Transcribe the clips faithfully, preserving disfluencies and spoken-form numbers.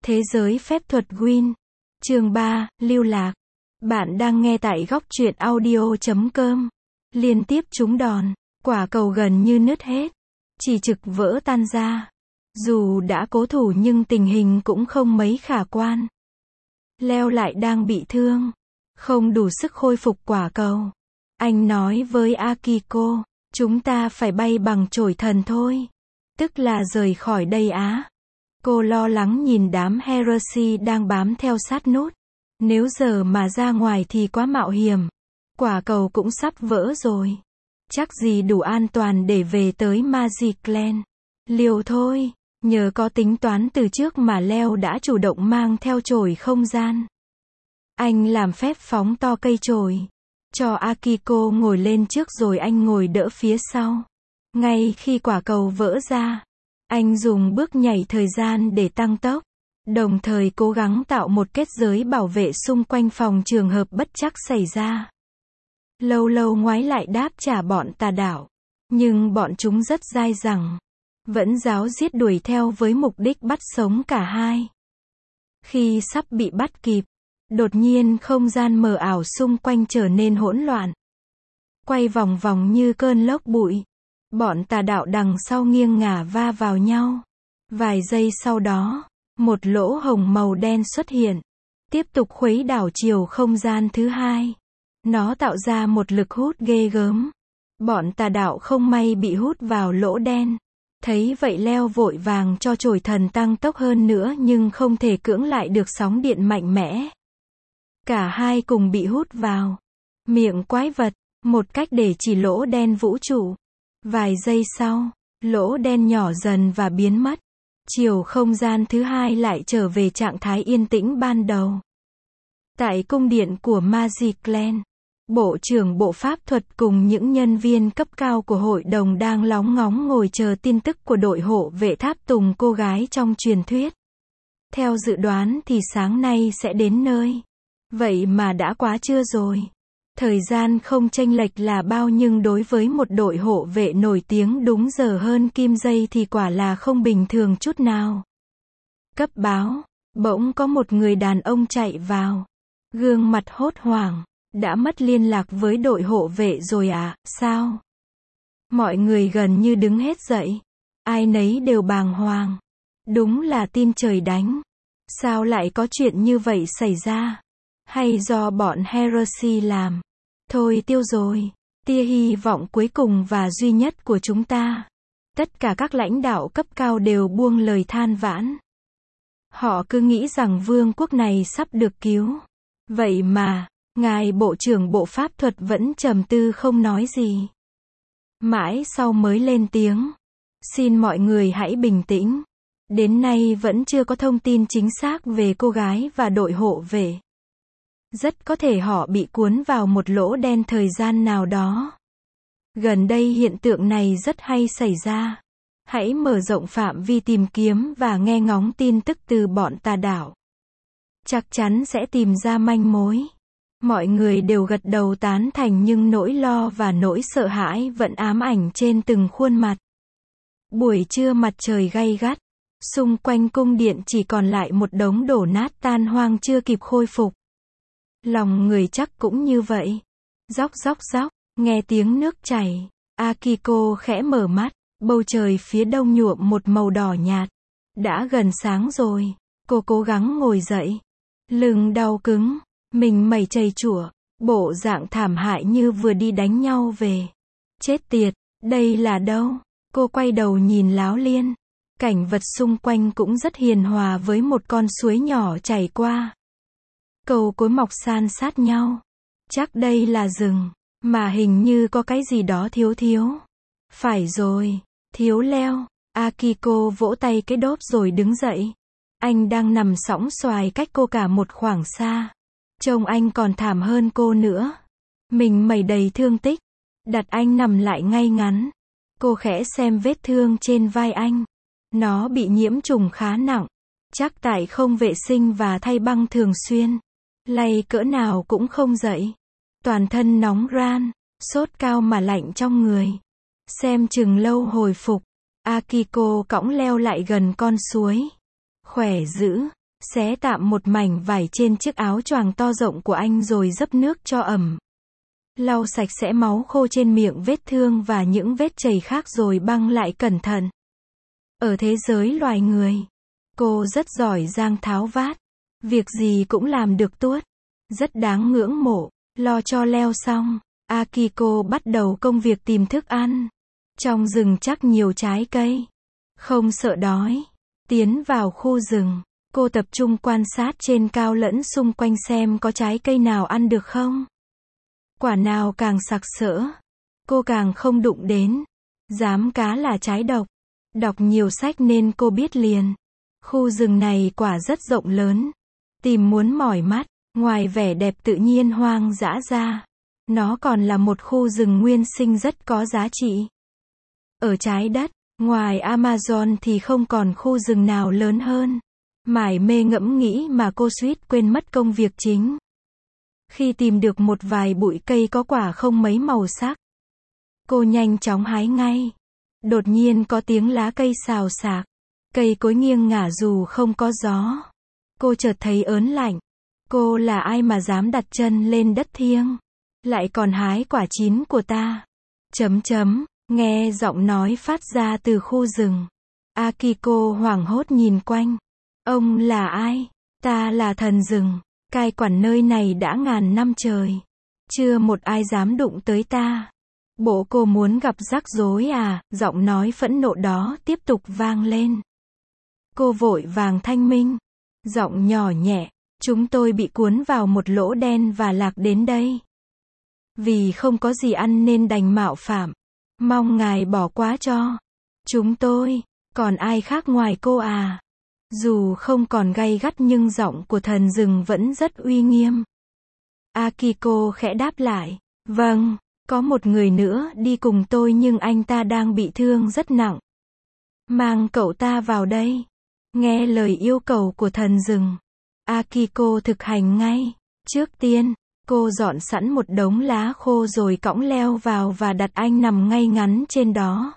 Thế giới phép thuật Gwyn. Chương ba, lưu lạc. Bạn đang nghe tại góc truyện audio chấm com. Liên tiếp trúng đòn, quả cầu gần như nứt hết, chỉ trực vỡ tan ra. Dù đã cố thủ nhưng tình hình cũng không mấy khả quan. Leo lại đang bị thương, không đủ sức khôi phục quả cầu. Anh nói với Akiko, chúng ta phải bay bằng chổi thần thôi. Tức là rời khỏi đây á. Cô lo lắng nhìn đám Heresy đang bám theo sát nút. Nếu giờ mà ra ngoài thì quá mạo hiểm. Quả cầu cũng sắp vỡ rồi. Chắc gì đủ an toàn để về tới Magicland. Liều thôi. Nhờ có tính toán từ trước mà Leo đã chủ động mang theo chổi không gian. Anh làm phép phóng to cây chổi, cho Akiko ngồi lên trước rồi anh ngồi đỡ phía sau. Ngay khi quả cầu vỡ ra, anh dùng bước nhảy thời gian để tăng tốc, đồng thời cố gắng tạo một kết giới bảo vệ xung quanh phòng trường hợp bất trắc xảy ra. Lâu lâu ngoái lại đáp trả bọn tà đạo, nhưng bọn chúng rất dai dẳng, vẫn ráo riết đuổi theo với mục đích bắt sống cả hai. Khi sắp bị bắt kịp, đột nhiên không gian mờ ảo xung quanh trở nên hỗn loạn, quay vòng vòng như cơn lốc bụi. Bọn tà đạo đằng sau nghiêng ngả va vào nhau. Vài giây sau đó, một lỗ hổng màu đen xuất hiện, tiếp tục khuấy đảo chiều không gian thứ hai. Nó tạo ra một lực hút ghê gớm. Bọn tà đạo không may bị hút vào lỗ đen. Thấy vậy Leo vội vàng cho chổi thần tăng tốc hơn nữa nhưng không thể cưỡng lại được sóng điện mạnh mẽ. Cả hai cùng bị hút vào miệng quái vật, một cách để chỉ lỗ đen vũ trụ. Vài giây sau, lỗ đen nhỏ dần và biến mất. Chiều không gian thứ hai lại trở về trạng thái yên tĩnh ban đầu. Tại cung điện của Magicland, Bộ trưởng Bộ Pháp thuật cùng những nhân viên cấp cao của hội đồng đang lóng ngóng ngồi chờ tin tức của đội hộ vệ tháp tùng cô gái trong truyền thuyết. Theo dự đoán thì sáng nay sẽ đến nơi. Vậy mà đã quá trưa rồi. Thời gian không chênh lệch là bao nhưng đối với một đội hộ vệ nổi tiếng đúng giờ hơn kim giây thì quả là không bình thường chút nào. Cấp báo, bỗng có một người đàn ông chạy vào. Gương mặt hốt hoảng, đã mất liên lạc với đội hộ vệ rồi à, sao? Mọi người gần như đứng hết dậy. Ai nấy đều bàng hoàng. Đúng là tin trời đánh. Sao lại có chuyện như vậy xảy ra? Hay do bọn Heresy làm? Thôi tiêu rồi, tia hy vọng cuối cùng và duy nhất của chúng ta. Tất cả các lãnh đạo cấp cao đều buông lời than vãn. Họ cứ nghĩ rằng vương quốc này sắp được cứu. Vậy mà, ngài Bộ trưởng Bộ Pháp thuật vẫn trầm tư không nói gì. Mãi sau mới lên tiếng. Xin mọi người hãy bình tĩnh. Đến nay vẫn chưa có thông tin chính xác về cô gái và đội hộ vệ. Rất có thể họ bị cuốn vào một lỗ đen thời gian nào đó. Gần đây hiện tượng này rất hay xảy ra. Hãy mở rộng phạm vi tìm kiếm và nghe ngóng tin tức từ bọn tà đạo. Chắc chắn sẽ tìm ra manh mối. Mọi người đều gật đầu tán thành nhưng nỗi lo và nỗi sợ hãi vẫn ám ảnh trên từng khuôn mặt. Buổi trưa mặt trời gay gắt. Xung quanh cung điện chỉ còn lại một đống đổ nát tan hoang chưa kịp khôi phục. Lòng người chắc cũng như vậy. Róc róc róc, nghe tiếng nước chảy. Akiko khẽ mở mắt, bầu trời phía đông nhuộm một màu đỏ nhạt. Đã gần sáng rồi, cô cố gắng ngồi dậy. Lưng đau cứng, mình mẩy chầy chủa, bộ dạng thảm hại như vừa đi đánh nhau về. Chết tiệt, đây là đâu? Cô quay đầu nhìn Láo Liên. Cảnh vật xung quanh cũng rất hiền hòa với một con suối nhỏ chảy qua. Cầu cối mọc san sát nhau. Chắc đây là rừng, mà hình như có cái gì đó thiếu thiếu. Phải rồi, thiếu Leo. Akiko vỗ tay cái đốp rồi đứng dậy. Anh đang nằm sõng xoài cách cô cả một khoảng xa. Trông anh còn thảm hơn cô nữa. Mình mẩy đầy thương tích. Đặt anh nằm lại ngay ngắn. Cô khẽ xem vết thương trên vai anh. Nó bị nhiễm trùng khá nặng. Chắc tại không vệ sinh và thay băng thường xuyên. Lay cỡ nào cũng không dậy. Toàn thân nóng ran, sốt cao mà lạnh trong người. Xem chừng lâu hồi phục. Akiko cõng Leo lại gần con suối. Khỏe dữ, xé tạm một mảnh vải trên chiếc áo choàng to rộng của anh rồi dấp nước cho ẩm. Lau sạch sẽ máu khô trên miệng vết thương và những vết chảy khác rồi băng lại cẩn thận. Ở thế giới loài người, cô rất giỏi giang tháo vát. Việc gì cũng làm được tuốt. Rất đáng ngưỡng mộ. Lo cho Leo xong, Akiko bắt đầu công việc tìm thức ăn. Trong rừng chắc nhiều trái cây. Không sợ đói. Tiến vào khu rừng, cô tập trung quan sát trên cao lẫn xung quanh xem có trái cây nào ăn được không. Quả nào càng sặc sỡ, cô càng không đụng đến. Dám cá là trái độc. Đọc nhiều sách nên cô biết liền. Khu rừng này quả rất rộng lớn. Tìm muốn mỏi mắt, ngoài vẻ đẹp tự nhiên hoang dã ra, nó còn là một khu rừng nguyên sinh rất có giá trị. Ở trái đất, ngoài Amazon thì không còn khu rừng nào lớn hơn. Mải mê ngẫm nghĩ mà cô suýt quên mất công việc chính. Khi tìm được một vài bụi cây có quả không mấy màu sắc, cô nhanh chóng hái ngay. Đột nhiên có tiếng lá cây xào xạc. Cây cối nghiêng ngả dù không có gió. Cô chợt thấy ớn lạnh. Cô là ai mà dám đặt chân lên đất thiêng? Lại còn hái quả chín của ta. Chấm chấm, nghe giọng nói phát ra từ khu rừng. Akiko hoảng hốt nhìn quanh. Ông là ai? Ta là thần rừng. Cai quản nơi này đã ngàn năm trời. Chưa một ai dám đụng tới ta. Bộ cô muốn gặp rắc rối à? Giọng nói phẫn nộ đó tiếp tục vang lên. Cô vội vàng thanh minh. Giọng nhỏ nhẹ. Chúng tôi bị cuốn vào một lỗ đen và lạc đến đây. Vì không có gì ăn nên đành mạo phạm. Mong ngài bỏ qua cho. Chúng tôi, còn ai khác ngoài cô à? Dù không còn gay gắt nhưng giọng của thần rừng vẫn rất uy nghiêm. Akiko khẽ đáp lại. Vâng, có một người nữa đi cùng tôi nhưng anh ta đang bị thương rất nặng. Mang cậu ta vào đây. Nghe lời yêu cầu của thần rừng, Akiko thực hành ngay. Trước tiên, cô dọn sẵn một đống lá khô rồi cõng Leo vào và đặt anh nằm ngay ngắn trên đó.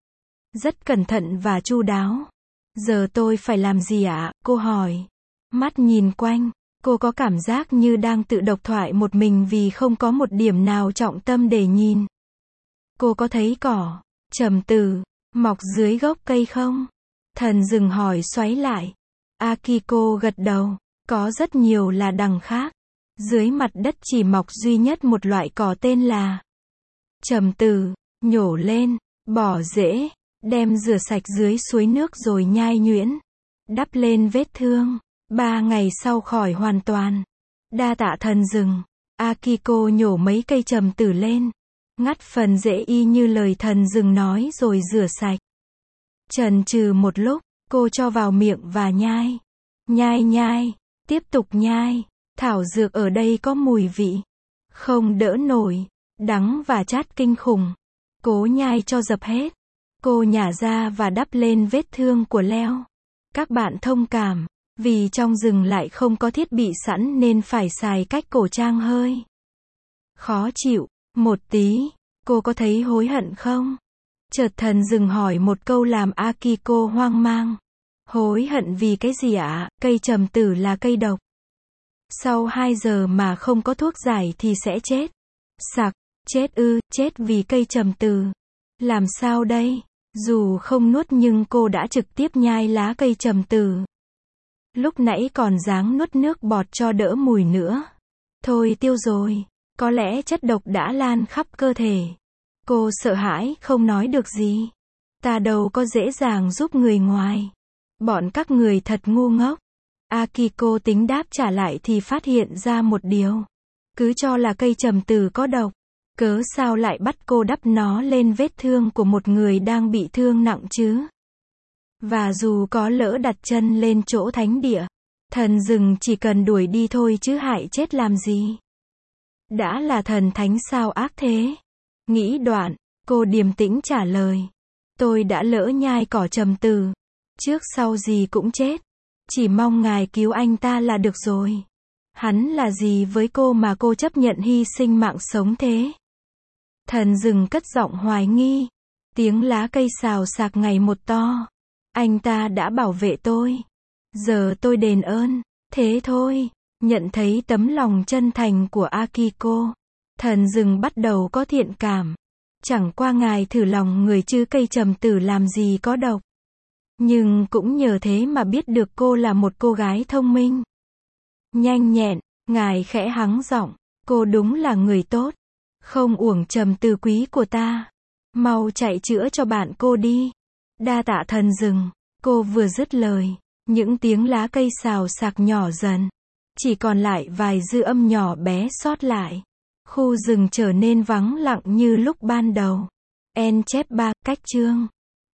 Rất cẩn thận và chu đáo. Giờ tôi phải làm gì ạ? Cô hỏi. Mắt nhìn quanh, cô có cảm giác như đang tự độc thoại một mình vì không có một điểm nào trọng tâm để nhìn. Cô có thấy cỏ, trầm tử, mọc dưới gốc cây không? Thần rừng hỏi xoáy lại. Akiko gật đầu. Có rất nhiều là đằng khác. Dưới mặt đất chỉ mọc duy nhất một loại cỏ tên là trầm tử. Nhổ lên, bỏ rễ, đem rửa sạch dưới suối nước rồi nhai nhuyễn. Đắp lên vết thương. Ba ngày sau khỏi hoàn toàn. Đa tạ thần rừng. Akiko nhổ mấy cây trầm tử lên. Ngắt phần rễ y như lời thần rừng nói rồi rửa sạch. Chần chừ một lúc, cô cho vào miệng và nhai. Nhai nhai, tiếp tục nhai. Thảo dược ở đây có mùi vị không đỡ nổi, đắng và chát kinh khủng. Cố nhai cho dập hết. Cô nhả ra và đắp lên vết thương của Leo. Các bạn thông cảm, vì trong rừng lại không có thiết bị sẵn nên phải xài cách cổ trang hơi khó chịu một tí. Cô có thấy hối hận không? Chợt thần rừng hỏi một câu làm Akiko hoang mang. Hối hận vì cái gì ạ? Cây trầm tử là cây độc. Sau hai giờ mà không có thuốc giải thì sẽ chết. Sặc, chết ư, chết vì cây trầm tử. Làm sao đây? Dù không nuốt nhưng cô đã trực tiếp nhai lá cây trầm tử. Lúc nãy còn dáng nuốt nước bọt cho đỡ mùi nữa. Thôi tiêu rồi. Có lẽ chất độc đã lan khắp cơ thể. Cô sợ hãi, không nói được gì. Ta đâu có dễ dàng giúp người ngoài. Bọn các người thật ngu ngốc. Akiko tính đáp trả lại thì phát hiện ra một điều. Cứ cho là cây trầm tử có độc. Cớ sao lại bắt cô đắp nó lên vết thương của một người đang bị thương nặng chứ? Và dù có lỡ đặt chân lên chỗ thánh địa, thần rừng chỉ cần đuổi đi thôi chứ hại chết làm gì? Đã là thần thánh sao ác thế? Nghĩ đoạn, cô điềm tĩnh trả lời. Tôi đã lỡ nhai cỏ trầm tử. Trước sau gì cũng chết. Chỉ mong ngài cứu anh ta là được rồi. Hắn là gì với cô mà cô chấp nhận hy sinh mạng sống thế? Thần rừng cất giọng hoài nghi. Tiếng lá cây xào xạc ngày một to. Anh ta đã bảo vệ tôi. Giờ tôi đền ơn. Thế thôi. Nhận thấy tấm lòng chân thành của Akiko, thần rừng bắt đầu có thiện cảm. Chẳng qua ngài thử lòng người chứ cây trầm tử làm gì có độc. Nhưng cũng nhờ thế mà biết được cô là một cô gái thông minh, nhanh nhẹn. Ngài khẽ hắng giọng. Cô đúng là người tốt. Không uổng trầm tư quý của ta. Mau chạy chữa cho bạn cô đi. Đa tạ thần rừng. Cô vừa dứt lời, những tiếng lá cây xào xạc nhỏ dần. Chỉ còn lại vài dư âm nhỏ bé sót lại. Khu rừng trở nên vắng lặng như lúc ban đầu. En chép ba, cách chương.